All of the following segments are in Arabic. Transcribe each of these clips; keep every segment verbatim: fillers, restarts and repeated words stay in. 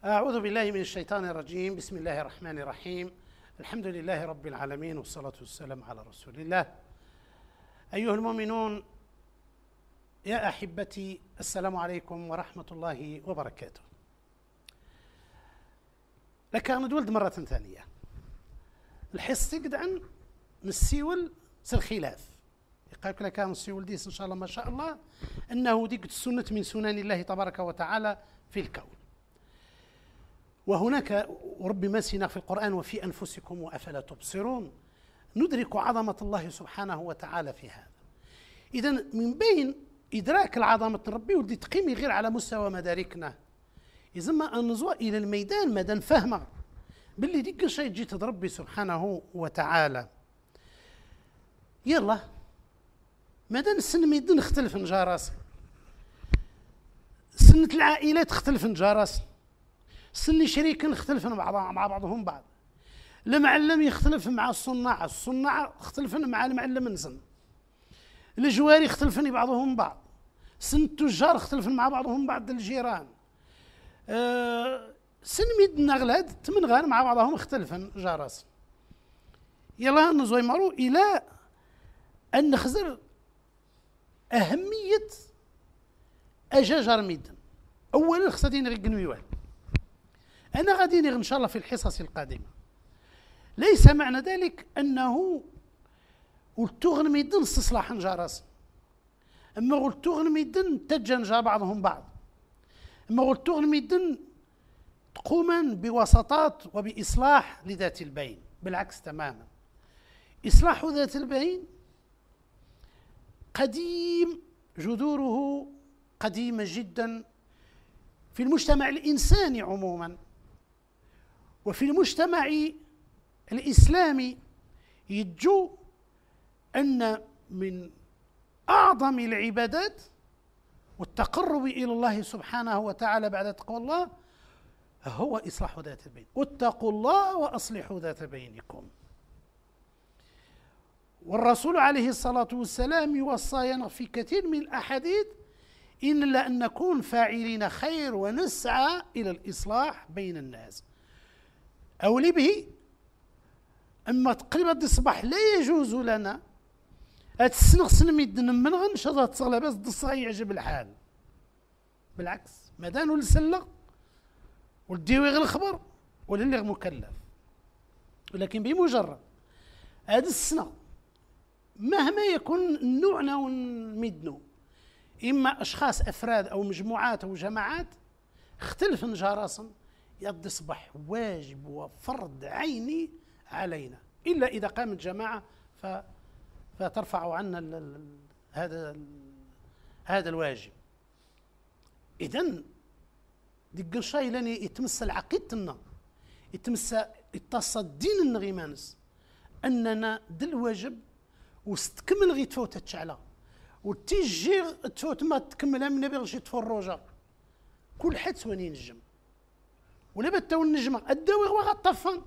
أعوذ بالله من الشيطان الرجيم. بسم الله الرحمن الرحيم. الحمد لله رب العالمين، والصلاة والسلام على رسول الله. أيها المؤمنون، يا أحبتي، السلام عليكم ورحمة الله وبركاته. لك ندولد مرة ثانية الحس قدعا نسيول الخلاف يقولك لك نسيول ديس إن شاء الله ما شاء الله أنه ديك السنة من سنن الله تبارك وتعالى في الكون. وهناك وربما سينا في القرآن وفي أنفسكم وأفلا تبصرون، ندرك عظمة الله سبحانه وتعالى في هذا. إذن من بين إدراك العظمة ربي ولدي تقيمي غير على مستوى مداركنا، يزم أن نزوى إلى الميدان مدى نفهمه باللي ديك الشيء جيت ربي سبحانه وتعالى. يلا مدى السن ميدان نختلف نجارس، سنة العائلات تختلف نجارس، سن شريك نختلف مع مع بعضهم بعض، المعلم يختلف مع الصناع، الصناع يختلفن مع المعلم نسن، الجواري يختلفن بعضهم بعض، سن التجار يختلفن مع بعضهم بعض الجيران، أه سن ميد نغلاد تمن غير مع بعضهم يختلفن جارس. يلا نزوي مرو الى ان نخزر اهميه اجاجر ميدن. اولا خصني نغي نويوال، أنا غادي نغ إن شاء الله في الحصص القادمة. ليس معنى ذلك أنه ولتغن ميدن استصلاح جارس، أما ولتغن ميدن تجنجا بعضهم بعض، أما ولتغن ميدن تقوما بوسطات وبإصلاح لذات البين. بالعكس تماما، إصلاح ذات البين قديم، جذوره قديمة جدا في المجتمع الإنساني عموما، وفي المجتمع الإسلامي يجو أن من أعظم العبادات والتقرب إلى الله سبحانه وتعالى بعد تقوى الله هو إصلاح ذات البين. واتقوا الله وأصلحوا ذات بينكم. والرسول عليه الصلاة والسلام يوصينا في كثير من الأحاديث إلا أن نكون فاعلين خير ونسعى إلى الإصلاح بين الناس. أولي به أما تقريبا الصباح لا يجوز لنا أتسنغ سنميدن من غنش هذا تصغل بس دصغي يعجب الحال. بالعكس مدانو السلغ والديوي غير الخبر وللي مكلف، ولكن بمجرد هذا السنة مهما يكون نوعنا ونميدنو، إما أشخاص أفراد أو مجموعات أو جماعات اختلف نجاراسا، يد يصبح واجب وفرض عيني علينا، إلا إذا قامت جماعة فترفع عنا هذا هذا الواجب. إذن ديك الشيء لاني يتمس عقيدتنا، يتمس يتص الدين النغيمانس أننا دل واجب وستكمل غي تفوت تشعلا وتيجي تفوت ما تكملها من نبي غشي تفرجا كل حد سواني نجم ولا بتاو النجمة الدواء هو غطفان.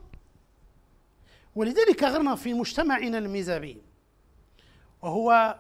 ولذلك غرنا في مجتمعنا الميزابي وهو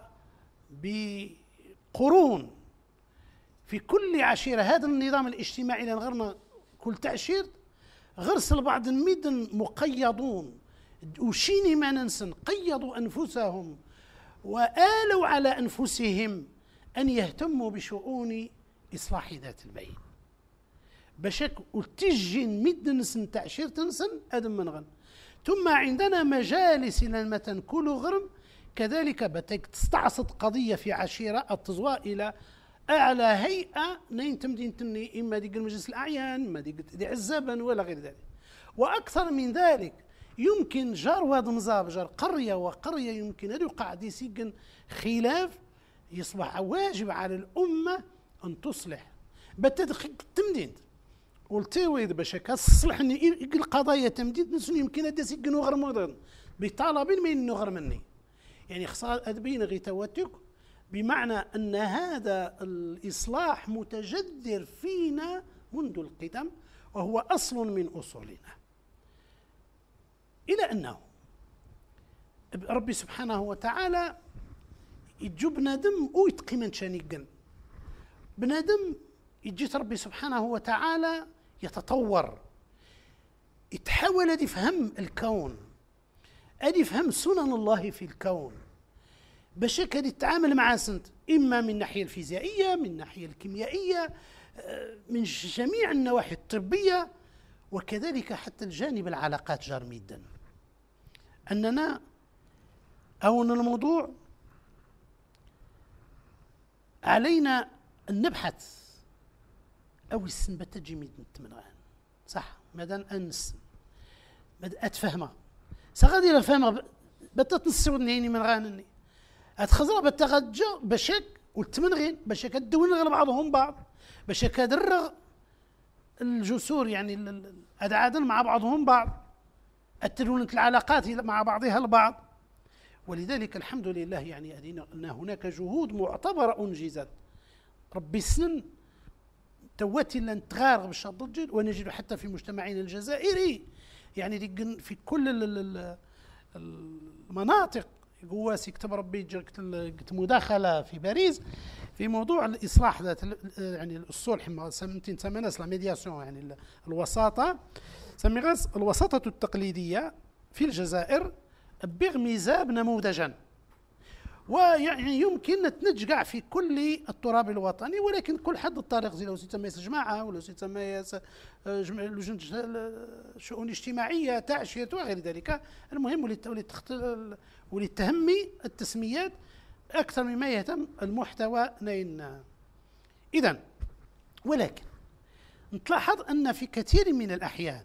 بقرون في كل عشيرة هذا النظام الاجتماعي اللي غرنا كل تعشير غرس البعض الميدن مقيدون وشيني ما ننسن قيدوا أنفسهم وآلوا على أنفسهم أن يهتموا بشؤون إصلاح ذات البين. بشك وتجي مد نسن تعشير تنسن أدم من غن. ثم عندنا مجالس لما تنكل غرم كذلك بتك تستعصد قضية في عشيرة التزوى إلى أعلى هيئة نين تمدين تني إما ديك المجلس الأعيان إما ديك دي عزابا ولا غير ذلك. وأكثر من ذلك يمكن جار واد مزاب جار قرية وقرية يمكن أن يقع دي سيجن خلاف يصبح واجب على الأمة أن تصلح بتدخل تمدين والتويد باش كتصلح القضايا تمديد نسون يمكن أن يسيجن غير مدن بطلب من غير مني، يعني خصها أدبين غي توتك بمعنى أن هذا الإصلاح متجذر فينا منذ القدم وهو أصل من أصولنا، إلى أنه ربي سبحانه وتعالى يجو بنادم ويتقي من شانيقن بنادم يجي ربي سبحانه وتعالى يتطور، يتحول أن يفهم الكون، أن يفهم سنن الله في الكون، باش كان يتعامل مع سنت، إما من الناحية الفيزيائية، من الناحية الكيميائية، من جميع النواحي الطبية، وكذلك حتى الجانب العلاقات جار جدا. أننا أو أن الموضوع علينا أن نبحث أو السن بتجي من التمنغان صح مادام أنس ماذا أتفهمها سغادي لا فهمها بتتنسود نيني من غانني أتخزر بتغجى بشك والتمنغين باش كدون غير بعضهم بعض باش كدرغ الجسور يعني الأدعادن مع بعضهم بعض التلونة العلاقات مع بعضها البعض. ولذلك الحمد لله يعني أن هناك جهود معتبرة أنجزت ربي سنن تواتي لن تغارغ بالشضجل، ونجد حتى في مجتمعنا الجزائري يعني في كل المناطق قواسي كتب ربي جرت مداخلة في باريس في موضوع الإصلاح ذات يعني الصلح سمتين سمناس لا ميدياسيون يعني الوساطة سميغاس الوساطة التقليدية في الجزائر بغمزاب نموذجا، ويعني يمكن نتنجع في كل التراب الوطني، ولكن كل حد الطريق زي لو سيتم جماعة ولو سيتم لجنة شؤون اجتماعية تعشية وغير ذلك. المهم وللتهمي التسميات أكثر مما يهتم المحتوى نين. إذن ولكن نتلاحظ أن في كثير من الأحيان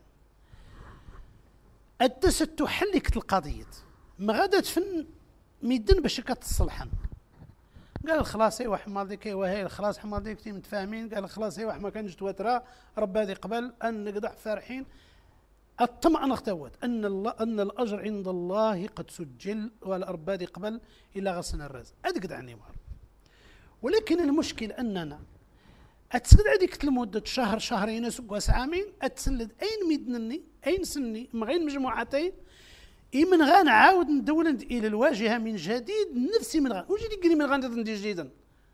الدست تحلك القضية ما غادت فن ميدن باش كتصلحن. قال خلاص ايوا حمال ديك ايوا هي خلاص حمال ديك متفاهمين. قال خلاص ايوا ما كانش تواترا رب هذه قبل ان نقدح فرحين. الطمأنة اختوت ان الله ان الاجر عند الله قد سجل والارباد قبل الى غسن الراس ادقد عني مار. ولكن المشكل اننا اتسد هذيك لمده شهر شهرين سكواس عامين اتسلد اين ميدنني اين سني مغين مجموعتين إمن غان عاود ندول إلى الواجهة من جديد نفسي من غان وجي ديقني من غان ندي جديدا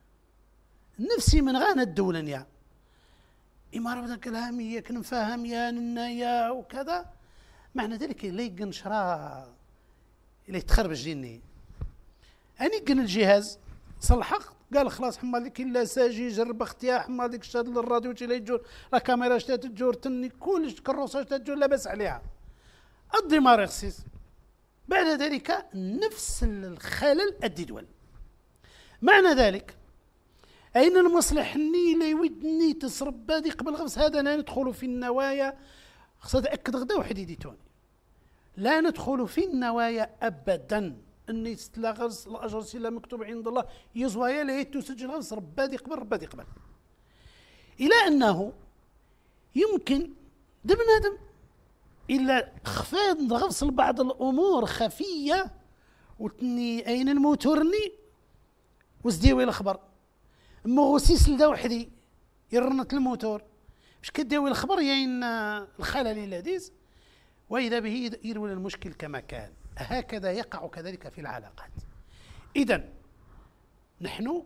نفسي من غان الدولن يا إما ربنا كلام يا كنفهم يا ننايا وكذا. معنى ذلك لا يقن شرا إلا يتخرب جيني أني قن الجهاز صلحق قال خلاص حمال لك إلا ساجي جرب اختيار حمال لك شاد للراديو تي يجور لا كاميرا شتات تجور تني كلش كروسة شتات تجور لاباس عليها الدمار يخسيس. بعد ذلك نفس الخلل الدول. معنى ذلك أين المصلح ني لا يودني تصرب بادي قبل غفص هذا لا ندخل في النوايا خصها تأكد غدا وحديدي توني لا ندخل في النوايا أبدا أني لا غرس الأجر سلا مكتوب عند الله يزوايا لا تسجل غرس ربادي قبل ربادي قبل إلى أنه يمكن دم نادم إلا خفاض غفصل بعض الأمور خفية وتني أين الموتورني وزديوي الخبر مغسيس لدا وحدي يرنت الموتور مش كداوي الخبر يين الخلل اللذيذ وإذا به يروي المشكل كما كان. هكذا يقع كذلك في العلاقات. إذن نحن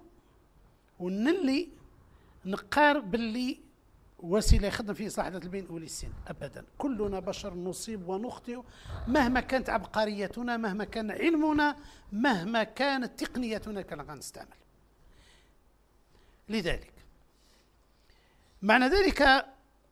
ونلي نقارب باللي وسيله يخدم في اصلاح ذات البين اولي السن ابدا. كلنا بشر نصيب ونخطئ مهما كانت عبقريتنا مهما كان علمنا مهما كانت تقنيتنا كنا غنستعمل. لذلك معنى ذلك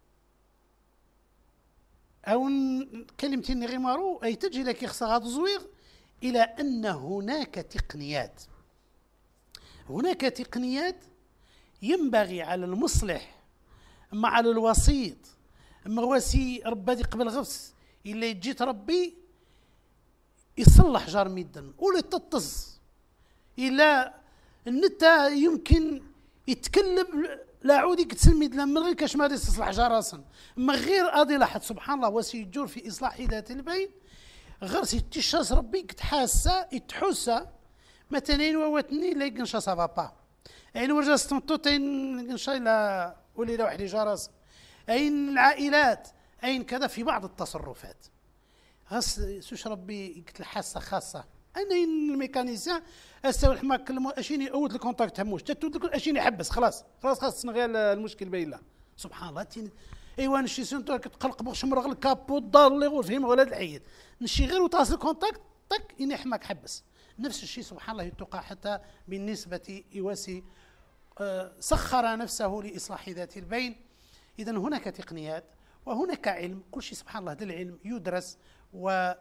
او كلمتين غمارو اي تجي لك يخص هذا الزويغ الى ان هناك تقنيات هناك تقنيات ينبغي على المصلح مع على الوسيط اما واسي ربادي قبل غفص الا يجي ربي يصلح جار ميدن ولا تتص الا النتا يمكن يتكلم لا عودي كتسميد لا من غير كاش ما يصلح جار راسا ما غير ادي لاحظ سبحان الله واسي يجور في اصلاح ذات البين غير سيتشاس ربي كتحاسه يتحوسه مثلا وواتني لا ينشا سافا با اين ورجا ستمطوتين نشا لا ولي واحد جارس أين العائلات أين كذا في بعض التصرفات غاس سوش ربي قلت الحاسة خاصة أنا الميكانيزيان أستوى الحماك كلمة أشيني أود الكونتاكت هموش تتود لك أشيني حبس خلاص خلاص خلاص غير المشكل بين الله سبحان الله ايوا نشي سنتو كتقلق باش مرغ الكابو الدار اللي يغول فيه ولاد العيد نشي غير وتصل كونتاكت طك ينحمك حبس. نفس الشيء سبحان الله يتوقع حتى بالنسبة إيواسي سخر نفسه لإصلاح ذات البين. إذا هناك تقنيات وهناك علم، كل شيء سبحان الله هذا العلم يدرس وله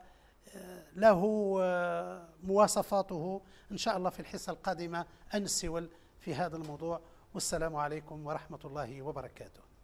مواصفاته. إن شاء الله في الحصة القادمة أنسول في هذا الموضوع. والسلام عليكم ورحمة الله وبركاته.